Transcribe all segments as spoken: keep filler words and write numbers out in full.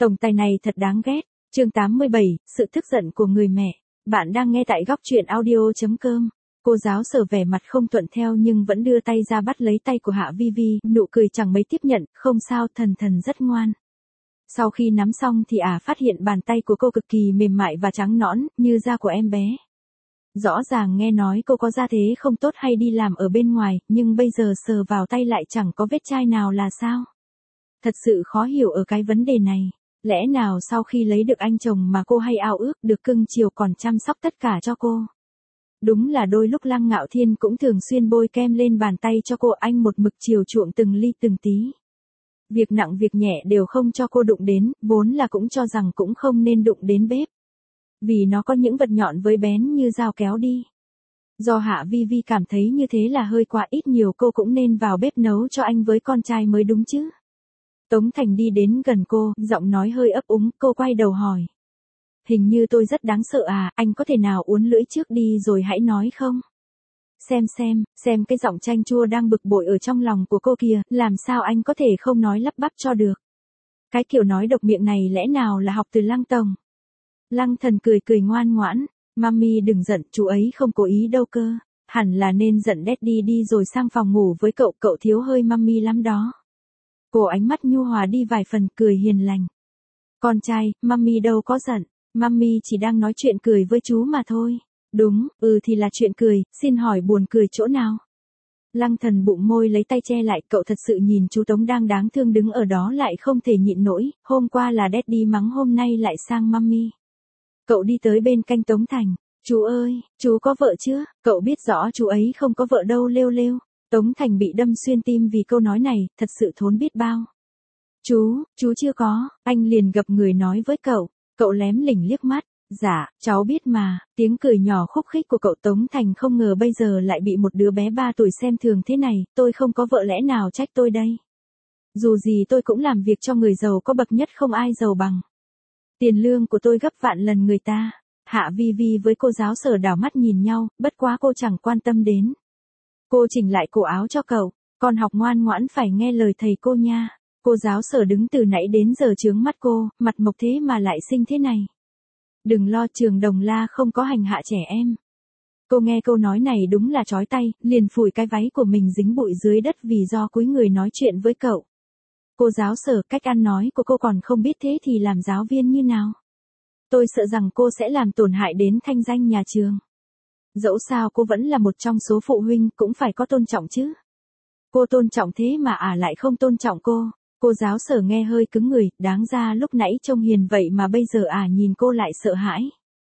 Tổng tài này thật đáng ghét. Chương tám mươi bảy, sự tức giận của người mẹ. Bạn đang nghe tại góc truyện audio chấm com. Cô giáo Sở vẻ mặt không thuận theo nhưng vẫn đưa tay ra bắt lấy tay của Hạ Vi Vi, nụ cười chẳng mấy tiếp nhận, không sao, thần thần rất ngoan. Sau khi nắm xong thì ả à phát hiện bàn tay của cô cực kỳ mềm mại và trắng nõn, như da của em bé. Rõ ràng nghe nói cô có gia thế không tốt hay đi làm ở bên ngoài, nhưng bây giờ sờ vào tay lại chẳng có vết chai nào là sao? Thật sự khó hiểu ở cái vấn đề này. Lẽ nào sau khi lấy được anh chồng mà cô hay ao ước được cưng chiều còn chăm sóc tất cả cho cô? Đúng là đôi lúc Lăng Ngạo Thiên cũng thường xuyên bôi kem lên bàn tay cho cô, anh một mực chiều chuộng từng ly từng tí. Việc nặng việc nhẹ đều không cho cô đụng đến, vốn là cũng cho rằng cũng không nên đụng đến bếp. Vì nó có những vật nhọn với bén như dao kéo đi. Do Hạ Vi Vi cảm thấy như thế là hơi quá, ít nhiều cô cũng nên vào bếp nấu cho anh với con trai mới đúng chứ. Tống Thành đi đến gần cô, giọng nói hơi ấp úng, cô quay đầu hỏi. Hình như tôi rất đáng sợ à, anh có thể nào uốn lưỡi trước đi rồi hãy nói không? Xem xem, xem cái giọng chanh chua đang bực bội ở trong lòng của cô kìa, làm sao anh có thể không nói lắp bắp cho được. Cái kiểu nói độc miệng này lẽ nào là học từ Lăng Tổng? Lăng Thần cười cười ngoan ngoãn, mami đừng giận, chú ấy không cố ý đâu cơ, hẳn là nên giận daddy đi rồi sang phòng ngủ với cậu, cậu thiếu hơi mami lắm đó. Cô ánh mắt nhu hòa đi vài phần, cười hiền lành. Con trai, mami đâu có giận, mami chỉ đang nói chuyện cười với chú mà thôi. Đúng, ừ thì là chuyện cười, xin hỏi buồn cười chỗ nào? Lăng Thần bụng môi lấy tay che lại, cậu thật sự nhìn chú Tống đang đáng thương đứng ở đó lại không thể nhịn nổi, hôm qua là daddy mắng hôm nay lại sang mami. Cậu đi tới bên cạnh Tống Thành, chú ơi, chú có vợ chưa? Cậu biết rõ chú ấy không có vợ đâu, lêu lêu. Tống Thành bị đâm xuyên tim vì câu nói này, thật sự thốn biết bao. Chú, chú chưa có, anh liền gập người nói với cậu, cậu lém lỉnh liếc mắt, dạ, cháu biết mà, tiếng cười nhỏ khúc khích của cậu. Tống Thành không ngờ bây giờ lại bị một đứa bé ba tuổi xem thường thế này, tôi không có vợ lẽ nào trách tôi đây. Dù gì tôi cũng làm việc cho người giàu có bậc nhất, không ai giàu bằng. Tiền lương của tôi gấp vạn lần người ta. Hạ Vi Vi với cô giáo Sở đảo mắt nhìn nhau, bất quá cô chẳng quan tâm đến. Cô chỉnh lại cổ áo cho cậu, con học ngoan ngoãn phải nghe lời thầy cô nha. Cô giáo Sở đứng từ nãy đến giờ chướng mắt cô, mặt mộc thế mà lại xinh thế này. Đừng lo, trường Đồng La không có hành hạ trẻ em. Cô nghe câu nói này đúng là chói tay, liền phủi cái váy của mình dính bụi dưới đất vì do cúi người nói chuyện với cậu. Cô giáo Sở, cách ăn nói của cô còn không biết thế thì làm giáo viên như nào? Tôi sợ rằng cô sẽ làm tổn hại đến thanh danh nhà trường. Dẫu sao cô vẫn là một trong số phụ huynh, cũng phải có tôn trọng chứ. Cô tôn trọng thế mà ả à lại không tôn trọng cô. Cô giáo Sở nghe hơi cứng người, đáng ra lúc nãy trông hiền vậy mà bây giờ ả à nhìn cô lại sợ hãi.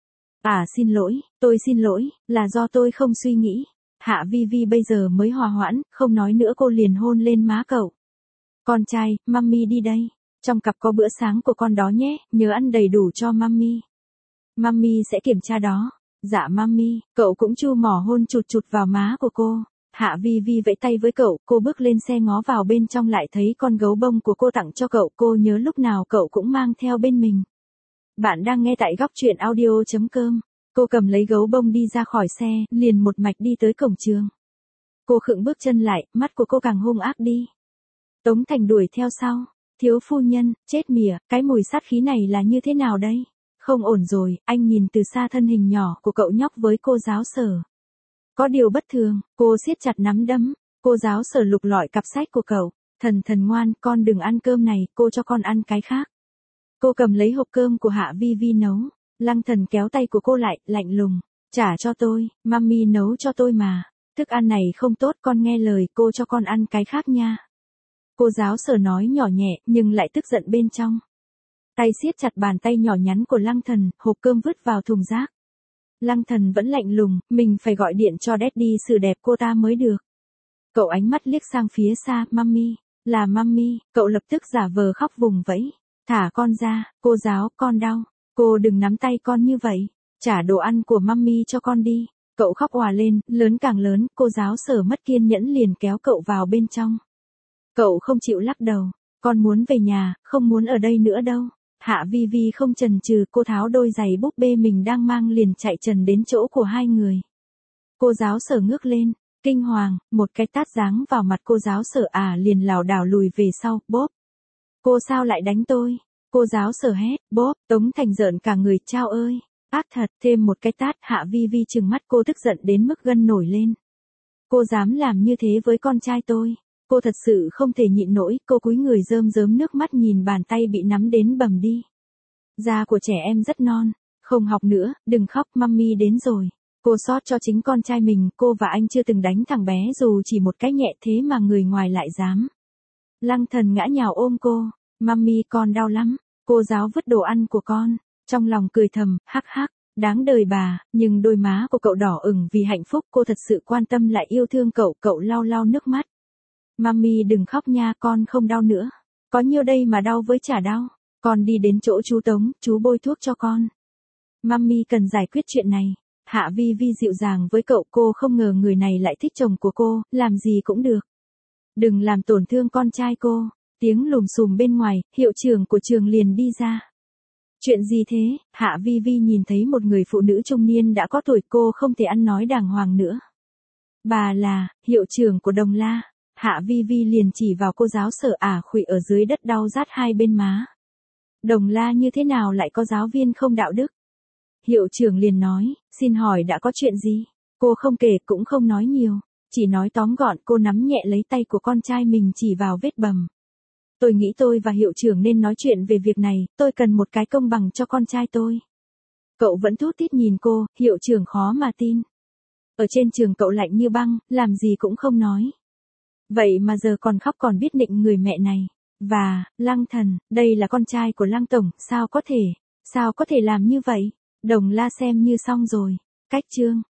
À xin lỗi, tôi xin lỗi, là do tôi không suy nghĩ. Hạ Vi Vi bây giờ mới hòa hoãn, không nói nữa, cô liền hôn lên má cậu. Con trai, mami đi đây. Trong cặp có bữa sáng của con đó nhé, nhớ ăn đầy đủ cho mami. Mami sẽ kiểm tra đó. Dạ mami, cậu cũng chu mỏ hôn chụt chụt vào má của cô. Hạ Vi Vi vẫy tay với cậu, cô bước lên xe ngó vào bên trong lại thấy con gấu bông của cô tặng cho cậu, cô nhớ lúc nào cậu cũng mang theo bên mình. Bạn đang nghe tại góc truyện audio chấm com. Cô cầm lấy gấu bông đi ra khỏi xe, liền một mạch đi tới cổng trường. Cô khựng bước chân lại, mắt của cô càng hung ác đi. Tống Thành đuổi theo sau. Thiếu phu nhân, chết mỉa, cái mùi sát khí này là như thế nào đây? Không ổn rồi, anh nhìn từ xa thân hình nhỏ của cậu nhóc với cô giáo Sở. Có điều bất thường, cô siết chặt nắm đấm, cô giáo Sở lục lọi cặp sách của cậu, thần thần ngoan, con đừng ăn cơm này, cô cho con ăn cái khác. Cô cầm lấy hộp cơm của Hạ Vi Vi nấu, Lăng Thần kéo tay của cô lại, lạnh lùng, trả cho tôi, mami nấu cho tôi mà, thức ăn này không tốt, con nghe lời, cô cho con ăn cái khác nha. Cô giáo Sở nói nhỏ nhẹ, nhưng lại tức giận bên trong. Tay siết chặt bàn tay nhỏ nhắn của Lăng Thần, hộp cơm vứt vào thùng rác. Lăng Thần vẫn lạnh lùng, mình phải gọi điện cho daddy xử đẹp cô ta mới được. Cậu ánh mắt liếc sang phía xa, mami, là mami, cậu lập tức giả vờ khóc vùng vẫy. Thả con ra, cô giáo, con đau, cô đừng nắm tay con như vậy, trả đồ ăn của mami cho con đi. Cậu khóc òa lên, lớn càng lớn, cô giáo Sở mất kiên nhẫn liền kéo cậu vào bên trong. Cậu không chịu lắc đầu, con muốn về nhà, không muốn ở đây nữa đâu. Hạ Vi Vi không chần chừ, cô tháo đôi giày búp bê mình đang mang liền chạy trần đến chỗ của hai người. Cô giáo Sở ngước lên, kinh hoàng, một cái tát giáng vào mặt cô giáo Sở, à liền lảo đảo lùi về sau, bốp. Cô sao lại đánh tôi? Cô giáo Sở hét, bốp, Tống Thành rợn cả người, chao ơi. Ác thật, thêm một cái tát, Hạ Vi Vi trừng mắt cô tức giận đến mức gân nổi lên. Cô dám làm như thế với con trai tôi. Cô thật sự không thể nhịn nổi, cô cúi người rơm rớm nước mắt nhìn bàn tay bị nắm đến bầm đi. Da của trẻ em rất non, không học nữa, đừng khóc, mummy đến rồi. Cô xót cho chính con trai mình, cô và anh chưa từng đánh thằng bé dù chỉ một cái nhẹ thế mà người ngoài lại dám. Lăng Thần ngã nhào ôm cô, mummy con đau lắm, cô giáo vứt đồ ăn của con, trong lòng cười thầm, hắc hắc, đáng đời bà, nhưng đôi má của cậu đỏ ửng vì hạnh phúc, cô thật sự quan tâm lại yêu thương cậu, cậu lau lau nước mắt. Mummy đừng khóc nha, con không đau nữa, có nhiêu đây mà đau với chả đau, con đi đến chỗ chú Tống, chú bôi thuốc cho con. Mummy cần giải quyết chuyện này. Hạ Vi Vi dịu dàng với cậu, cô không ngờ người này lại thích chồng của cô, làm gì cũng được. Đừng làm tổn thương con trai cô. Tiếng lùm xùm bên ngoài, hiệu trưởng của trường liền đi ra. Chuyện gì thế? Hạ Vi Vi nhìn thấy một người phụ nữ trung niên đã có tuổi, cô không thể ăn nói đàng hoàng nữa. Bà là, hiệu trưởng của Đồng La. Hạ Vi Vi liền chỉ vào cô giáo Sở ả khuỵu ở dưới đất đau rát hai bên má. Đồng La như thế nào lại có giáo viên không đạo đức? Hiệu trưởng liền nói, xin hỏi đã có chuyện gì? Cô không kể cũng không nói nhiều, chỉ nói tóm gọn, cô nắm nhẹ lấy tay của con trai mình chỉ vào vết bầm. Tôi nghĩ tôi và hiệu trưởng nên nói chuyện về việc này, tôi cần một cái công bằng cho con trai tôi. Cậu vẫn thút thít nhìn cô, hiệu trưởng khó mà tin. Ở trên trường cậu lạnh như băng, làm gì cũng không nói. Vậy mà giờ còn khóc còn biết nịnh người mẹ này. Và, Lăng Thần, đây là con trai của Lăng Tổng, sao có thể, sao có thể làm như vậy? Đồng La xem như xong rồi. Cách chương.